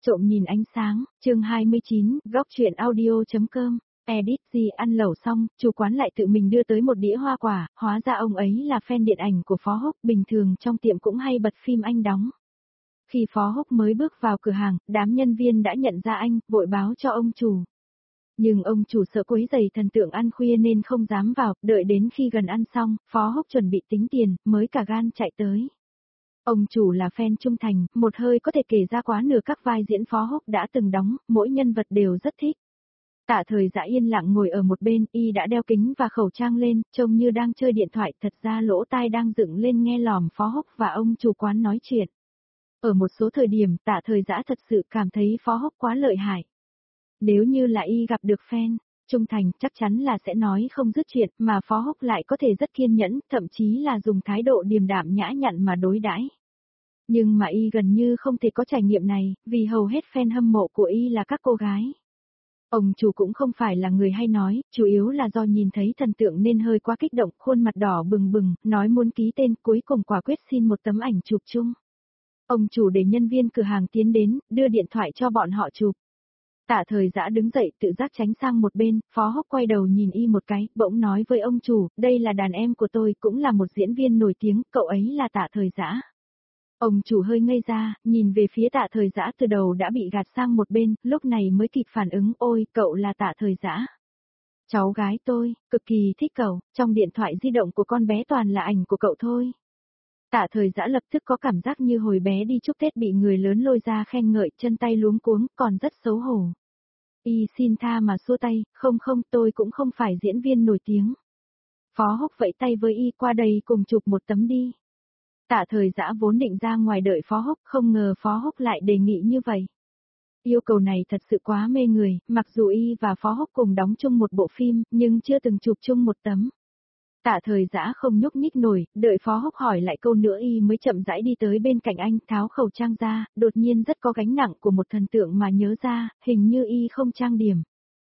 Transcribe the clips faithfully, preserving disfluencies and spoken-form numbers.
Trộm nhìn ánh sáng, chương hai mươi chín, góc truyện audio.com, edit gì ăn lẩu xong, chủ quán lại tự mình đưa tới một đĩa hoa quả, hóa ra ông ấy là fan điện ảnh của Phó Húc, bình thường trong tiệm cũng hay bật phim anh đóng. Khi Phó Húc mới bước vào cửa hàng, đám nhân viên đã nhận ra anh, vội báo cho ông chủ. Nhưng ông chủ sợ quấy rầy thần tượng ăn khuya nên không dám vào, đợi đến khi gần ăn xong, Phó Húc chuẩn bị tính tiền, mới cả gan chạy tới. Ông chủ là fan trung thành, một hơi có thể kể ra quá nửa các vai diễn Phó Húc đã từng đóng, mỗi nhân vật đều rất thích. Tạ Thời Dã yên lặng ngồi ở một bên, y đã đeo kính và khẩu trang lên, trông như đang chơi điện thoại, thật ra lỗ tai đang dựng lên nghe lỏm Phó Húc và ông chủ quán nói chuyện. Ở một số thời điểm, Tạ Thời Dã thật sự cảm thấy Phó Húc quá lợi hại. Nếu như là y gặp được fan trung thành, chắc chắn là sẽ nói không dứt chuyện, mà Phó Húc lại có thể rất kiên nhẫn, thậm chí là dùng thái độ điềm đạm nhã nhặn mà đối đãi. Nhưng mà y gần như không thể có trải nghiệm này, vì hầu hết fan hâm mộ của y là các cô gái. Ông chủ cũng không phải là người hay nói, chủ yếu là do nhìn thấy thần tượng nên hơi quá kích động, khuôn mặt đỏ bừng bừng, nói muốn ký tên, cuối cùng quả quyết xin một tấm ảnh chụp chung. Ông chủ để nhân viên cửa hàng tiến đến, đưa điện thoại cho bọn họ chụp. Tạ Thời Dã đứng dậy tự giác tránh sang một bên, Phó Húc quay đầu nhìn y một cái, bỗng nói với ông chủ, đây là đàn em của tôi, cũng là một diễn viên nổi tiếng, cậu ấy là Tạ Thời Dã. Ông chủ hơi ngây ra, nhìn về phía Tạ Thời Dã từ đầu đã bị gạt sang một bên, lúc này mới kịp phản ứng, ôi, cậu là Tạ Thời Dã. Cháu gái tôi, cực kỳ thích cậu, trong điện thoại di động của con bé toàn là ảnh của cậu thôi. Tạ Thời Dã lập tức có cảm giác như hồi bé đi chúc Tết bị người lớn lôi ra khen ngợi, chân tay luống cuống, còn rất xấu hổ. Y xin tha mà xua tay, không không, tôi cũng không phải diễn viên nổi tiếng. Phó Húc vẫy tay với y, qua đây cùng chụp một tấm đi. Tạ Thời Dã vốn định ra ngoài đợi Phó Húc, không ngờ Phó Húc lại đề nghị như vậy. Yêu cầu này thật sự quá mê người, mặc dù y và Phó Húc cùng đóng chung một bộ phim, nhưng chưa từng chụp chung một tấm. Tạ Thời Dã không nhúc nhích nổi, đợi Phó Húc hỏi lại câu nữa y mới chậm rãi đi tới bên cạnh anh, tháo khẩu trang ra, đột nhiên rất có gánh nặng của một thần tượng mà nhớ ra, hình như y không trang điểm.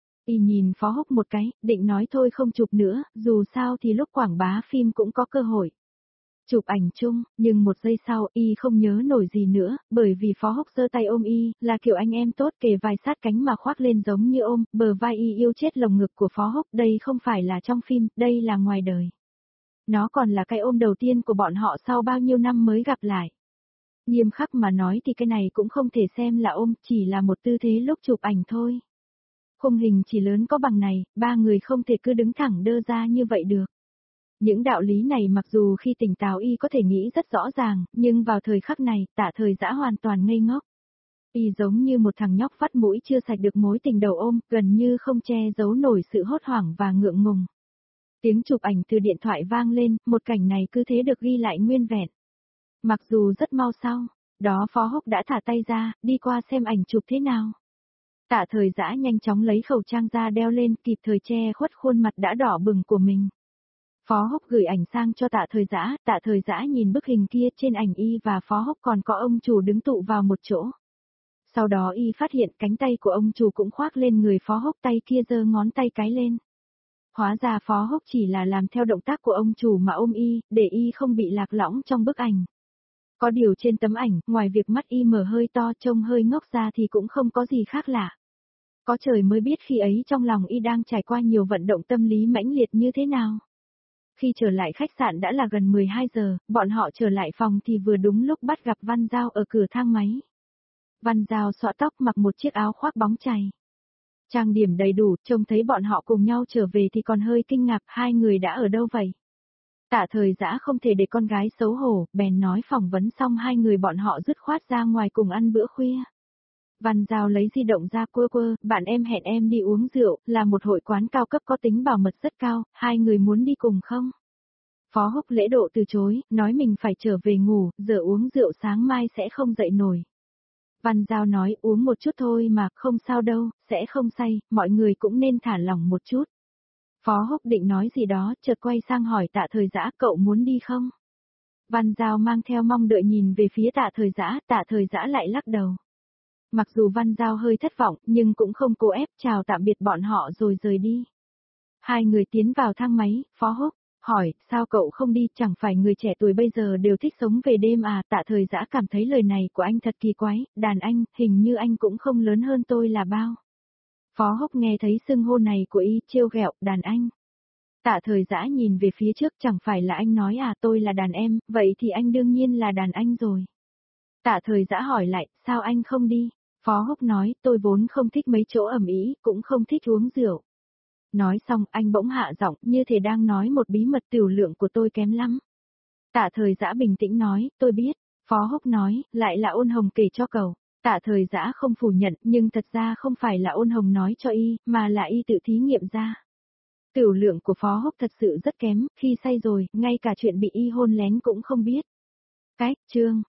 Y nhìn Phó Húc một cái, định nói thôi không chụp nữa, dù sao thì lúc quảng bá phim cũng có cơ hội. Chụp ảnh chung, nhưng một giây sau y không nhớ nổi gì nữa, bởi vì Phó Húc giơ tay ôm y, là kiểu anh em tốt kề vai sát cánh mà khoác lên giống như ôm, bờ vai y yêu chết lồng ngực của Phó Húc, đây không phải là trong phim, đây là ngoài đời. Nó còn là cái ôm đầu tiên của bọn họ sau bao nhiêu năm mới gặp lại. Nghiêm khắc mà nói thì cái này cũng không thể xem là ôm, chỉ là một tư thế lúc chụp ảnh thôi. Khung hình chỉ lớn có bằng này, ba người không thể cứ đứng thẳng đơ ra như vậy được. Những đạo lý này mặc dù khi tỉnh táo y có thể nghĩ rất rõ ràng, nhưng vào thời khắc này, Tạ Thời Dã hoàn toàn ngây ngốc. Y giống như một thằng nhóc vắt mũi chưa sạch được mối tình đầu ôm, gần như không che giấu nổi sự hốt hoảng và ngượng ngùng. Tiếng chụp ảnh từ điện thoại vang lên, một cảnh này cứ thế được ghi lại nguyên vẹn. Mặc dù rất mau sau, đó Phó Húc đã thả tay ra, đi qua xem ảnh chụp thế nào. Tạ Thời Dã nhanh chóng lấy khẩu trang ra đeo lên, kịp thời che khuất khuôn mặt đã đỏ bừng của mình. Phó Húc gửi ảnh sang cho Tạ Thời Dã, Tạ Thời Dã nhìn bức hình kia, trên ảnh y và Phó Húc còn có ông chủ đứng tụ vào một chỗ. Sau đó y phát hiện cánh tay của ông chủ cũng khoác lên người Phó Húc, tay kia giơ ngón tay cái lên. Hóa ra Phó Húc chỉ là làm theo động tác của ông chủ mà ôm y, để y không bị lạc lõng trong bức ảnh. Có điều trên tấm ảnh, ngoài việc mắt y mở hơi to trông hơi ngốc ra thì cũng không có gì khác lạ. Có trời mới biết khi ấy trong lòng y đang trải qua nhiều vận động tâm lý mãnh liệt như thế nào. Khi trở lại khách sạn đã là gần mười hai giờ, bọn họ trở lại phòng thì vừa đúng lúc bắt gặp Văn Giao ở cửa thang máy. Văn Giao xõa tóc mặc một chiếc áo khoác bóng chày. Trang điểm đầy đủ, trông thấy bọn họ cùng nhau trở về thì còn hơi kinh ngạc, hai người đã ở đâu vậy? Tạ Thời Dã không thể để con gái xấu hổ, bèn nói phỏng vấn xong hai người bọn họ dứt khoát ra ngoài cùng ăn bữa khuya. Văn Giao lấy di động ra quơ quơ, bạn em hẹn em đi uống rượu, là một hội quán cao cấp có tính bảo mật rất cao, hai người muốn đi cùng không? Phó Húc lễ độ từ chối, nói mình phải trở về ngủ, giờ uống rượu sáng mai sẽ không dậy nổi. Văn Giao nói uống một chút thôi mà, không sao đâu, sẽ không say, mọi người cũng nên thả lỏng một chút. Phó Húc định nói gì đó, chợt quay sang hỏi Tạ Thời Dã, cậu muốn đi không? Văn Giao mang theo mong đợi nhìn về phía Tạ Thời Dã, Tạ Thời Dã lại lắc đầu. Mặc dù Văn Giao hơi thất vọng, nhưng cũng không cố ép, chào tạm biệt bọn họ rồi rời đi. Hai người tiến vào thang máy, Phó Húc hỏi, sao cậu không đi, chẳng phải người trẻ tuổi bây giờ đều thích sống về đêm à, Tạ Thời Dã cảm thấy lời này của anh thật kỳ quái, đàn anh, hình như anh cũng không lớn hơn tôi là bao. Phó Húc nghe thấy xưng hô này của y, trêu ghẹo, đàn anh. Tạ Thời Dã nhìn về phía trước, chẳng phải là anh nói à, tôi là đàn em, vậy thì anh đương nhiên là đàn anh rồi. Tạ Thời Dã hỏi lại, sao anh không đi? Phó Húc nói, tôi vốn không thích mấy chỗ ẩm ý, cũng không thích uống rượu. Nói xong, anh bỗng hạ giọng, như thể đang nói một bí mật, tiểu lượng của tôi kém lắm. Tạ Thời Dã bình tĩnh nói, tôi biết. Phó Húc nói, lại là Ôn Hồng kể cho cậu. Tạ Thời Dã không phủ nhận, nhưng thật ra không phải là Ôn Hồng nói cho y, mà là y tự thí nghiệm ra. Tiểu lượng của Phó Húc thật sự rất kém, khi say rồi, ngay cả chuyện bị y hôn lén cũng không biết. Cái, chương